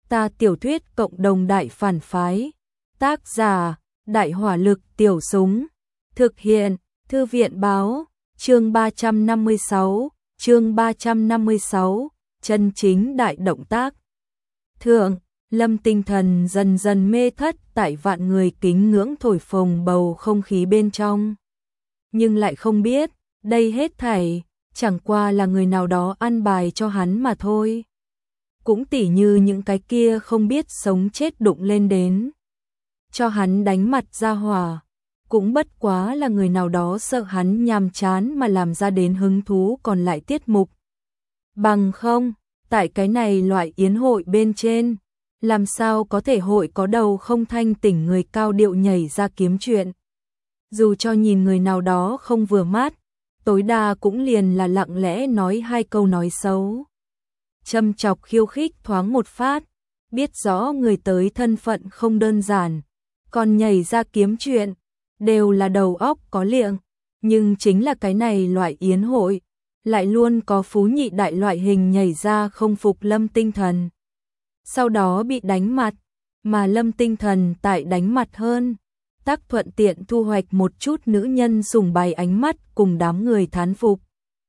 Ta tiểu thuyết cộng đồng đại phản phái. Tác giả, Đại hỏa lực tiểu súng. Thực hiện, Thư viện báo, chương 356, chân chính đại động tác. Thượng, Lâm tinh thần dần dần mê thất tại vạn người kính ngưỡng thổi phồng bầu không khí bên trong. Nhưng lại không biết, đây hết thảy, chẳng qua là người nào đó ăn bài cho hắn mà thôi. Cũng tỉ như những cái kia không biết sống chết đụng lên đến. Cho hắn đánh mặt ra hỏa, cũng bất quá là người nào đó sợ hắn nhàm chán mà làm ra đến hứng thú còn lại tiết mục. Bằng không, tại cái này loại yến hội bên trên, làm sao có thể hội có đầu không thanh tỉnh người cao điệu nhảy ra kiếm chuyện. Dù cho nhìn người nào đó không vừa mắt, tối đa cũng liền là lặng lẽ nói hai câu nói xấu. Châm chọc khiêu khích thoáng một phát, biết rõ người tới thân phận không đơn giản, còn nhảy ra kiếm chuyện, đều là đầu óc có liệng, nhưng chính là cái này loại yến hội, lại luôn có phú nhị đại loại hình nhảy ra không phục Lâm tinh thần. Sau đó bị đánh mặt, mà Lâm tinh thần tại đánh mặt hơn, tác thuận tiện thu hoạch một chút nữ nhân sùng bày ánh mắt cùng đám người thán phục.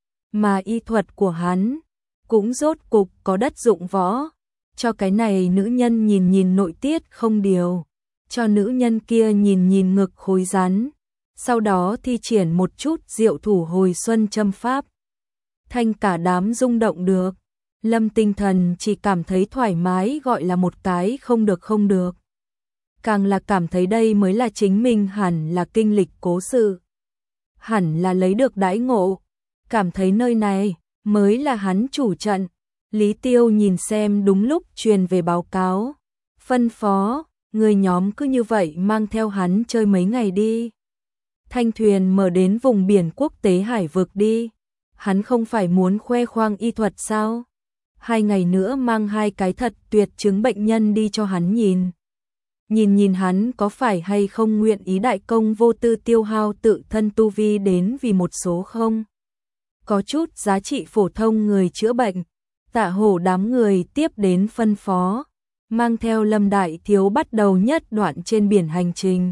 Mà y thuật của hắn cũng rốt cục có đất dụng võ, cho cái này nữ nhân nhìn nhìn nội tiết không điều, cho nữ nhân kia nhìn nhìn ngực khối rắn, sau đó thi triển một chút diệu thủ hồi xuân châm pháp. Thanh cả đám rung động được, Lâm tinh thần chỉ cảm thấy thoải mái gọi là một cái không được. Càng là cảm thấy đây mới là chính mình hẳn là kinh lịch cố sự. Hẳn là lấy được đãi ngộ, cảm thấy nơi này mới là hắn chủ trận. Lý Tiêu nhìn xem đúng lúc truyền về báo cáo, phân phó, người nhóm cứ như vậy mang theo hắn chơi mấy ngày đi. Thanh thuyền mở đến vùng biển quốc tế hải vực đi, hắn không phải muốn khoe khoang y thuật sao? 2 ngày nữa mang 2 cái thật tuyệt chứng bệnh nhân đi cho hắn nhìn. Nhìn hắn có phải hay không nguyện ý đại công vô tư tiêu hao tự thân tu vi đến vì một số không? Có chút giá trị phổ thông người chữa bệnh, Tạ Hổ đám người tiếp đến phân phó, mang theo Lâm đại thiếu bắt đầu nhất đoạn trên biển hành trình.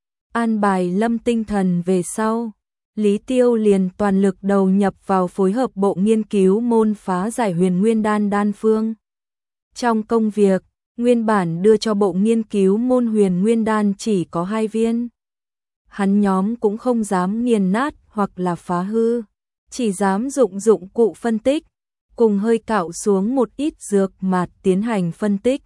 An bài Lâm tinh thần về sau, Lý Tiêu liền toàn lực đầu nhập vào phối hợp bộ nghiên cứu môn phá giải huyền nguyên đan phương. Trong công việc, nguyên bản đưa cho bộ nghiên cứu môn huyền nguyên đan chỉ có 2 viên. Hắn nhóm cũng không dám nghiền nát hoặc là phá hư, chỉ dám dụng cụ phân tích, cùng hơi cạo xuống một ít dược mạt tiến hành phân tích.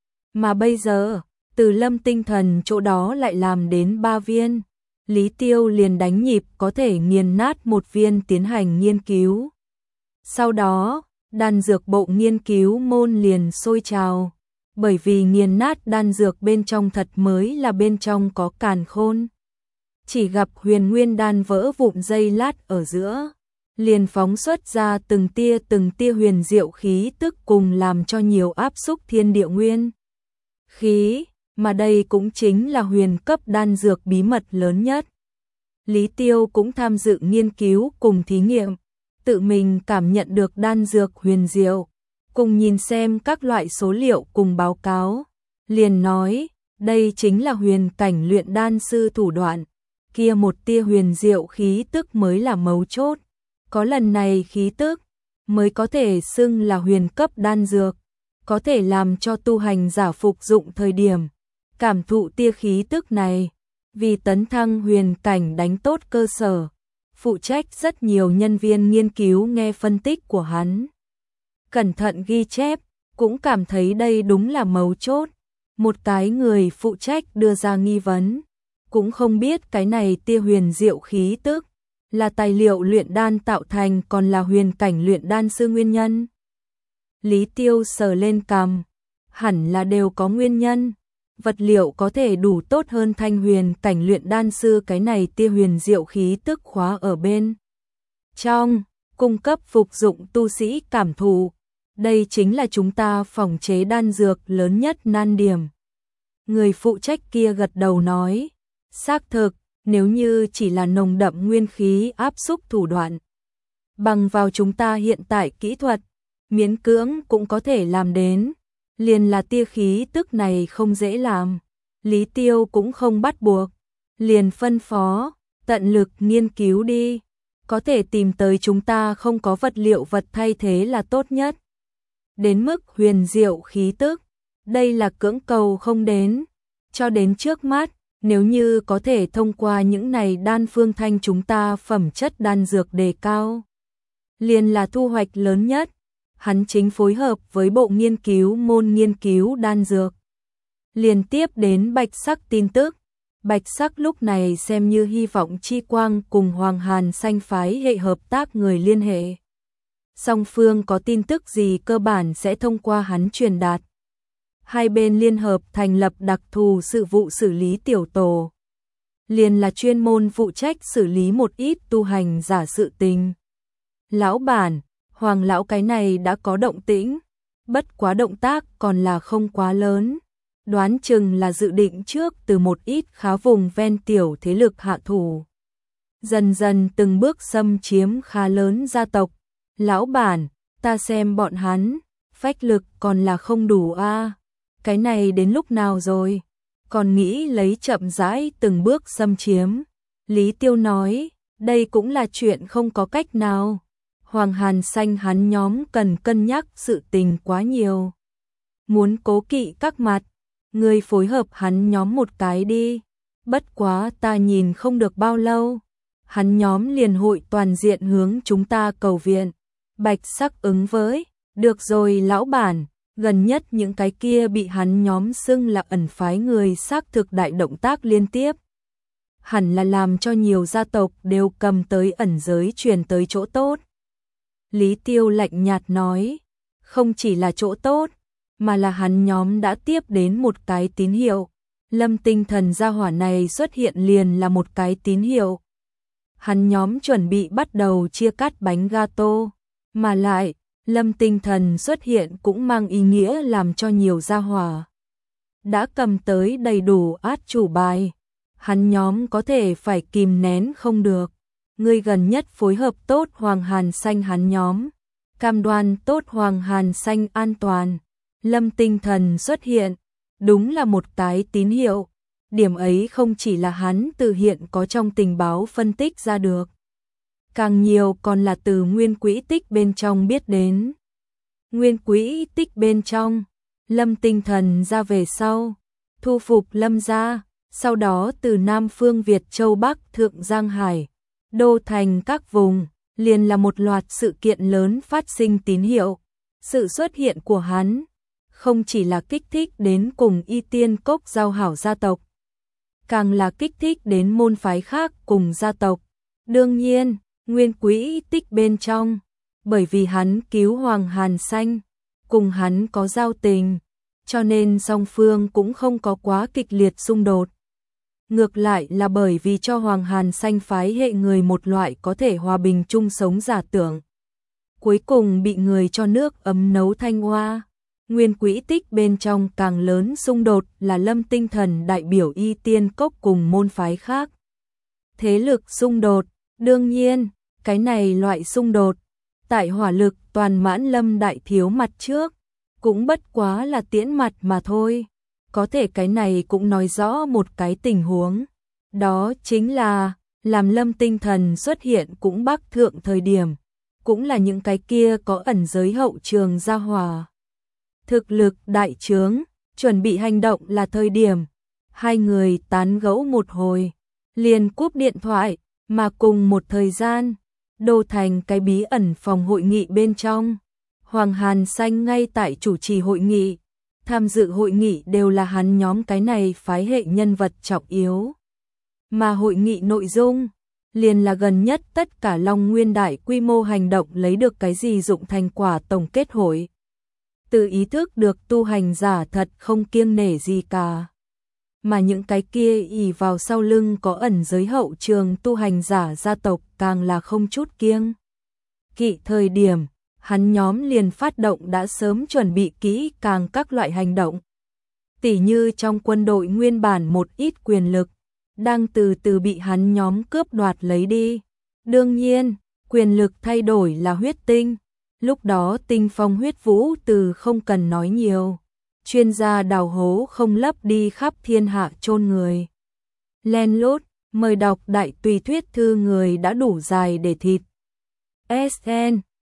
Mà bây giờ, từ Lâm tinh thần chỗ đó lại làm đến 3 viên, Lý Tiêu liền đánh nhịp có thể nghiền nát 1 viên tiến hành nghiên cứu. Sau đó, đan dược bộ nghiên cứu môn liền sôi trào, bởi vì nghiền nát đan dược bên trong thật mới là bên trong có càn khôn. Chỉ gặp huyền nguyên đan vỡ vụn giây lát ở giữa, liền phóng xuất ra từng tia huyền diệu khí tức cùng làm cho nhiều áp xúc thiên địa nguyên khí, mà đây cũng chính là huyền cấp đan dược bí mật lớn nhất. Lý Tiêu cũng tham dự nghiên cứu cùng thí nghiệm, tự mình cảm nhận được đan dược huyền diệu, cùng nhìn xem các loại số liệu cùng báo cáo, liền nói, đây chính là huyền cảnh luyện đan sư thủ đoạn, kia một tia huyền diệu khí tức mới là mấu chốt, có lần này khí tức mới có thể xưng là huyền cấp đan dược, có thể làm cho tu hành giả phục dụng thời điểm cảm thụ tia khí tức này, vì tấn thăng huyền cảnh đánh tốt cơ sở, phụ trách rất nhiều nhân viên nghiên cứu nghe phân tích của hắn. Cẩn thận ghi chép, cũng cảm thấy đây đúng là mấu chốt. Một cái người phụ trách đưa ra nghi vấn, cũng không biết cái này tia huyền diệu khí tức là tài liệu luyện đan tạo thành còn là huyền cảnh luyện đan sư nguyên nhân. Lý Tiêu sờ lên cằm, hẳn là đều có nguyên nhân. Vật liệu có thể đủ tốt hơn thanh huyền cảnh luyện đan sư cái này tia huyền diệu khí tức khóa ở bên trong, cung cấp phục dụng tu sĩ cảm thụ. Đây chính là chúng ta phòng chế đan dược lớn nhất nan điểm. Người phụ trách kia gật đầu nói, xác thực, nếu như chỉ là nồng đậm nguyên khí áp xúc thủ đoạn, bằng vào chúng ta hiện tại kỹ thuật, miễn cưỡng cũng có thể làm đến. liền là tia khí tức này không dễ làm. Lý Tiêu cũng không bắt buộc, liền phân phó, tận lực nghiên cứu đi, có thể tìm tới chúng ta không có vật liệu vật thay thế là tốt nhất. Đến mức huyền diệu khí tức, đây là cưỡng cầu không đến, cho đến trước mắt, nếu như có thể thông qua những này đan phương thanh chúng ta phẩm chất đan dược đề cao, liền là thu hoạch lớn nhất. Hắn chính phối hợp với bộ nghiên cứu môn nghiên cứu đan dược. Liên tiếp đến Bạch Sắc tin tức, Bạch Sắc lúc này xem như hy vọng chi quang cùng Hoàng Hàn Xanh phái hệ hợp tác người liên hệ. Song phương có tin tức gì cơ bản sẽ thông qua hắn truyền đạt. Hai bên liên hợp thành lập đặc thù sự vụ xử lý tiểu tổ. Liền là chuyên môn phụ trách xử lý một ít tu hành giả sự tình. Lão bản, Hoàng lão cái này đã có động tĩnh, bất quá động tác còn là không quá lớn. Đoán chừng là dự định trước từ một ít khá vùng ven tiểu thế lực hạ thủ. Dần dần từng bước xâm chiếm khá lớn gia tộc. Lão bản, ta xem bọn hắn, phách lực còn là không đủ a. Cái này đến lúc nào rồi? Còn nghĩ lấy chậm rãi từng bước xâm chiếm. Lý Tiêu nói, đây cũng là chuyện không có cách nào. Hoàng Hàn Xanh hắn nhóm cần cân nhắc sự tình quá nhiều. Muốn cố kỵ các mặt, người phối hợp hắn nhóm một cái đi. Bất quá ta nhìn không được bao lâu, hắn nhóm liền hội toàn diện hướng chúng ta cầu viện. Bạch Sắc ứng với, được rồi lão bản, gần nhất những cái kia bị hắn nhóm xưng là ẩn phái người xác thực đại động tác liên tiếp. Hẳn là làm cho nhiều gia tộc đều cầm tới ẩn giới truyền tới chỗ tốt. Lý Tiêu lạnh nhạt nói, không chỉ là chỗ tốt, mà là hắn nhóm đã tiếp đến một cái tín hiệu. Lâm Tinh Thần gia hỏa này xuất hiện liền là một cái tín hiệu. Hắn nhóm chuẩn bị bắt đầu chia cắt bánh gato, mà lại, Lâm Tinh Thần xuất hiện cũng mang ý nghĩa làm cho nhiều gia hỏa đã cầm tới đầy đủ át chủ bài. Hắn nhóm có thể phải kìm nén không được. Người gần nhất phối hợp tốt Hoàng Hàn Xanh hắn nhóm, cam đoan tốt Hoàng Hàn Xanh an toàn. Lâm Tinh Thần xuất hiện, đúng là một cái tín hiệu. Điểm ấy không chỉ là hắn từ hiện có trong tình báo phân tích ra được, càng nhiều còn là từ nguyên quỹ tích bên trong biết đến. Nguyên quỹ tích bên trong, Lâm Tinh Thần ra về sau, thu phục Lâm gia, sau đó từ Nam Phương Việt Châu Bắc Thượng Giang Hải, Đô Thành các vùng, liền là một loạt sự kiện lớn phát sinh tín hiệu. Sự xuất hiện của hắn không chỉ là kích thích đến cùng Y Tiên Cốc giao hảo gia tộc, càng là kích thích đến môn phái khác cùng gia tộc. Đương nhiên, nguyên quỹ tích bên trong, bởi vì hắn cứu Hoàng Hàn Xanh, cùng hắn có giao tình, cho nên song phương cũng không có quá kịch liệt xung đột. Ngược lại là bởi vì cho Hoàng Hàn Xanh phái hệ người một loại có thể hòa bình chung sống giả tưởng. Cuối cùng bị người cho nước ấm nấu thanh hoa. Nguyên quỹ tích bên trong càng lớn xung đột là Lâm Tinh Thần đại biểu Y Tiên Cốc cùng môn phái khác. Thế lực xung đột, đương nhiên, cái này loại xung đột, tại hỏa lực toàn mãn Lâm đại thiếu mặt trước, cũng bất quá là tiễn mặt mà thôi. Có thể cái này cũng nói rõ một cái tình huống, đó chính là làm Lâm Tinh Thần xuất hiện cũng bắc thượng thời điểm, cũng là những cái kia có ẩn giới hậu trường gia hòa. Thực lực đại trướng, chuẩn bị hành động là thời điểm. Hai người tán gẫu một hồi, liền cúp điện thoại, mà cùng một thời gian, Đô Thành cái bí ẩn phòng hội nghị bên trong. Hoàng Hàn Xanh ngay tại chủ trì hội nghị, tham dự hội nghị đều là hắn nhóm cái này phái hệ nhân vật trọng yếu. Mà hội nghị nội dung, liền là gần nhất tất cả Long Nguyên đại quy mô hành động lấy được cái gì dụng thành quả tổng kết hội. Từ ý thức được tu hành giả thật không kiêng nể gì cả. Mà những cái kia ỷ vào sau lưng có ẩn giới hậu trường tu hành giả gia tộc càng là không chút kiêng kỵ thời điểm, hắn nhóm liền phát động đã sớm chuẩn bị kỹ càng các loại hành động. Tỉ như trong quân đội nguyên bản một ít quyền lực, đang từ từ bị hắn nhóm cướp đoạt lấy đi. Đương nhiên, quyền lực thay đổi là huyết tinh. Lúc đó tinh phong huyết vũ từ không cần nói nhiều. chuyên gia đào hố không lấp đi khắp thiên hạ chôn người. Len lút, mời đọc đại tùy thuyết thư người đã đủ dài để thịt. SN